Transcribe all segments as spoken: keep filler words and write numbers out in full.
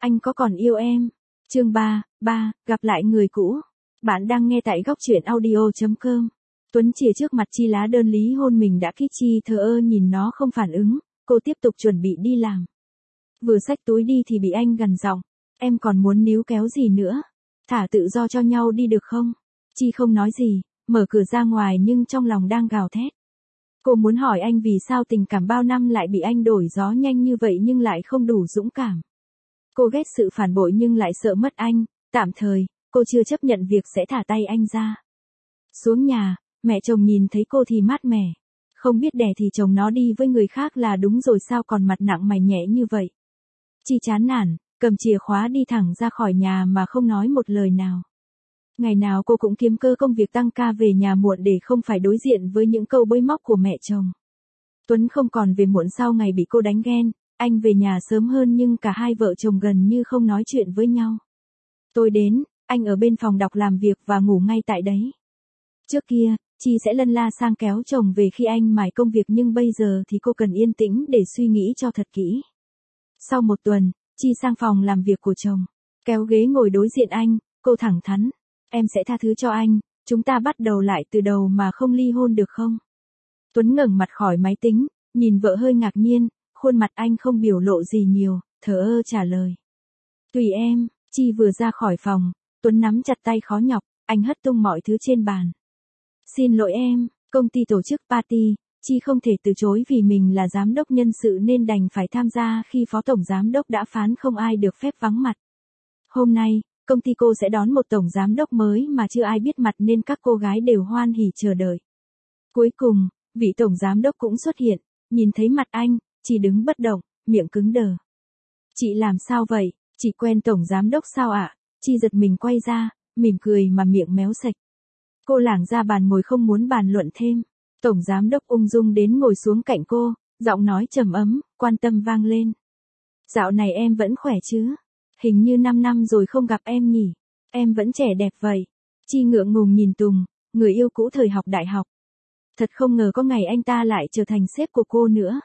Anh có còn yêu em? Chương ba, ba, gặp lại người cũ. Bạn đang nghe tại góc truyện audio chấm com. Tuấn chìa trước mặt Chi lá đơn lý hôn mình đã kích. Chi thờ ơ nhìn nó không phản ứng, cô tiếp tục chuẩn bị đi làm. Vừa xách túi đi thì bị anh gằn giọng, em còn muốn níu kéo gì nữa? Thả tự do cho nhau đi được không? Chi không nói gì, mở cửa ra ngoài nhưng trong lòng đang gào thét. Cô muốn hỏi anh vì sao tình cảm bao năm lại bị anh đổi gió nhanh như vậy nhưng lại không đủ dũng cảm. Cô ghét sự phản bội nhưng lại sợ mất anh, tạm thời, cô chưa chấp nhận việc sẽ thả tay anh ra. Xuống nhà, mẹ chồng nhìn thấy cô thì mát mẻ. Không biết đẻ thì chồng nó đi với người khác là đúng rồi sao còn mặt nặng mày nhẹ như vậy. Chi chán nản, cầm chìa khóa đi thẳng ra khỏi nhà mà không nói một lời nào. Ngày nào cô cũng kiếm cơ công việc tăng ca về nhà muộn để không phải đối diện với những câu bới móc của mẹ chồng. Tuấn không còn về muộn sau ngày bị cô đánh ghen, anh về nhà sớm hơn nhưng cả hai vợ chồng gần như không nói chuyện với nhau. Tối đến, anh ở bên phòng đọc làm việc và ngủ ngay tại đấy. Trước kia, Chi sẽ lân la sang kéo chồng về khi anh mải công việc nhưng bây giờ thì cô cần yên tĩnh để suy nghĩ cho thật kỹ. Sau một tuần, Chi sang phòng làm việc của chồng, kéo ghế ngồi đối diện anh, cô thẳng thắn. Em sẽ tha thứ cho anh, chúng ta bắt đầu lại từ đầu mà không ly hôn được không? Tuấn ngẩng mặt khỏi máy tính, nhìn vợ hơi ngạc nhiên, khuôn mặt anh không biểu lộ gì nhiều, thờ ơ trả lời. Tùy em. Chi vừa ra khỏi phòng, Tuấn nắm chặt tay khó nhọc, anh hất tung mọi thứ trên bàn. Xin lỗi em, công ty tổ chức party, Chi không thể từ chối vì mình là giám đốc nhân sự nên đành phải tham gia khi phó tổng giám đốc đã phán không ai được phép vắng mặt. Hôm nay, công ty cô sẽ đón một tổng giám đốc mới mà chưa ai biết mặt nên các cô gái đều hoan hỉ chờ đợi. Cuối cùng, vị tổng giám đốc cũng xuất hiện, nhìn thấy mặt anh, Chi đứng bất động, miệng cứng đờ. Chị làm sao vậy? Chị quen tổng giám đốc sao ạ? Chi giật mình quay ra, mỉm cười mà miệng méo sạch. Cô lảng ra bàn ngồi không muốn bàn luận thêm. Tổng giám đốc ung dung đến ngồi xuống cạnh cô, giọng nói trầm ấm, quan tâm vang lên. Dạo này em vẫn khỏe chứ? Hình như năm năm rồi không gặp em nhỉ? Em vẫn trẻ đẹp vậy. Chi ngượng ngùng nhìn Tùng, người yêu cũ thời học đại học. Thật không ngờ có ngày anh ta lại trở thành sếp của cô nữa.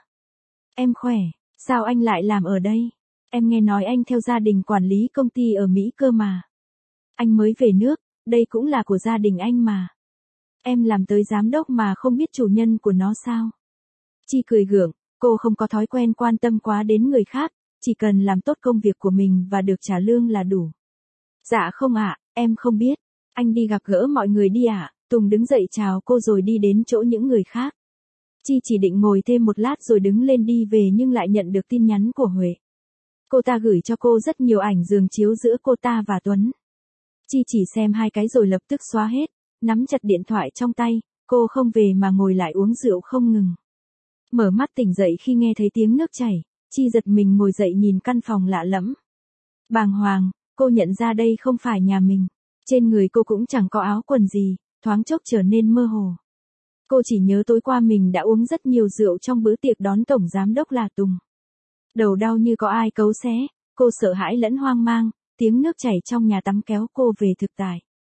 Em khỏe, sao anh lại làm ở đây? Em nghe nói anh theo gia đình quản lý công ty ở Mỹ cơ mà. Anh mới về nước, đây cũng là của gia đình anh mà. Em làm tới giám đốc mà không biết chủ nhân của nó sao? Chi cười gượng, cô không có thói quen quan tâm quá đến người khác, chỉ cần làm tốt công việc của mình và được trả lương là đủ. Dạ không ạ, em không biết. Anh đi gặp gỡ mọi người đi ạ. Tùng đứng dậy chào cô rồi đi đến chỗ những người khác. Chi chỉ định ngồi thêm một lát rồi đứng lên đi về nhưng lại nhận được tin nhắn của Huệ. Cô ta gửi cho cô rất nhiều ảnh giường chiếu giữa cô ta và Tuấn. Chi chỉ xem hai cái rồi lập tức xóa hết, nắm chặt điện thoại trong tay, cô không về mà ngồi lại uống rượu không ngừng. Mở mắt tỉnh dậy khi nghe thấy tiếng nước chảy, Chi giật mình ngồi dậy nhìn căn phòng lạ lẫm. Bàng hoàng, cô nhận ra đây không phải nhà mình. Trên người cô cũng chẳng có áo quần gì, thoáng chốc trở nên mơ hồ. Cô chỉ nhớ tối qua mình đã uống rất nhiều rượu trong bữa tiệc đón tổng giám đốc là Tùng. Đầu đau như có ai cấu xé, cô sợ hãi lẫn hoang mang, tiếng nước chảy trong nhà tắm kéo cô về thực tại.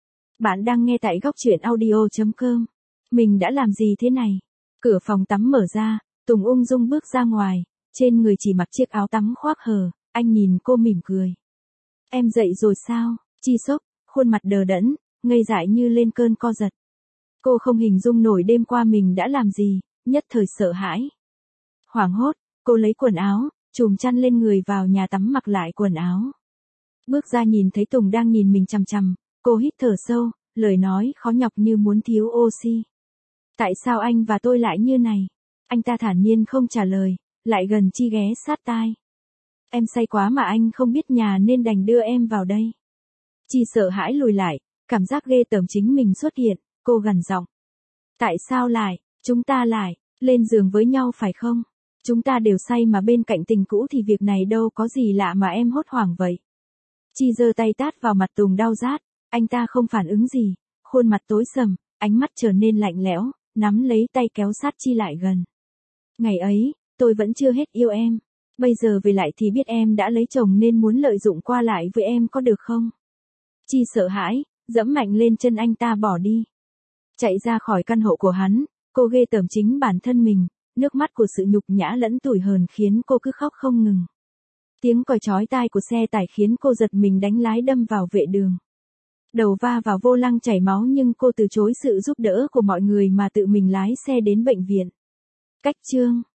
Bạn đang nghe tại góc truyện audio chấm com. Mình đã làm gì thế này? Cửa phòng tắm mở ra, Tùng ung dung bước ra ngoài, trên người chỉ mặc chiếc áo tắm khoác hờ, anh nhìn cô mỉm cười. Em dậy rồi sao? Chi sốc, khuôn mặt đờ đẫn, ngây dại như lên cơn co giật. Cô không hình dung nổi đêm qua mình đã làm gì, nhất thời sợ hãi. Hoảng hốt, cô lấy quần áo, chùm chăn lên người vào nhà tắm mặc lại quần áo. Bước ra nhìn thấy Tùng đang nhìn mình chằm chằm, cô hít thở sâu, lời nói khó nhọc như muốn thiếu oxy. Tại sao anh và tôi lại như này? Anh ta thản nhiên không trả lời, lại gần Chi ghé sát tai. Em say quá mà anh không biết nhà nên đành đưa em vào đây. Chi sợ hãi lùi lại, cảm giác ghê tởm chính mình xuất hiện, cô gằn giọng. Tại sao lại, chúng ta lại, lên giường với nhau phải không? Chúng ta đều say mà bên cạnh tình cũ thì việc này đâu có gì lạ mà em hốt hoảng vậy. Chi giơ tay tát vào mặt Tùng đau rát, anh ta không phản ứng gì, khuôn mặt tối sầm, ánh mắt trở nên lạnh lẽo, nắm lấy tay kéo sát Chi lại gần. Ngày ấy, tôi vẫn chưa hết yêu em, bây giờ về lại thì biết em đã lấy chồng nên muốn lợi dụng qua lại với em có được không? Chi sợ hãi, dẫm mạnh lên chân anh ta bỏ đi. Chạy ra khỏi căn hộ của hắn, cô ghê tởm chính bản thân mình, nước mắt của sự nhục nhã lẫn tủi hờn khiến cô cứ khóc không ngừng. Tiếng còi chói tai của xe tải khiến cô giật mình đánh lái đâm vào vệ đường. Đầu va vào vô lăng chảy máu nhưng cô từ chối sự giúp đỡ của mọi người mà tự mình lái xe đến bệnh viện. Cách chương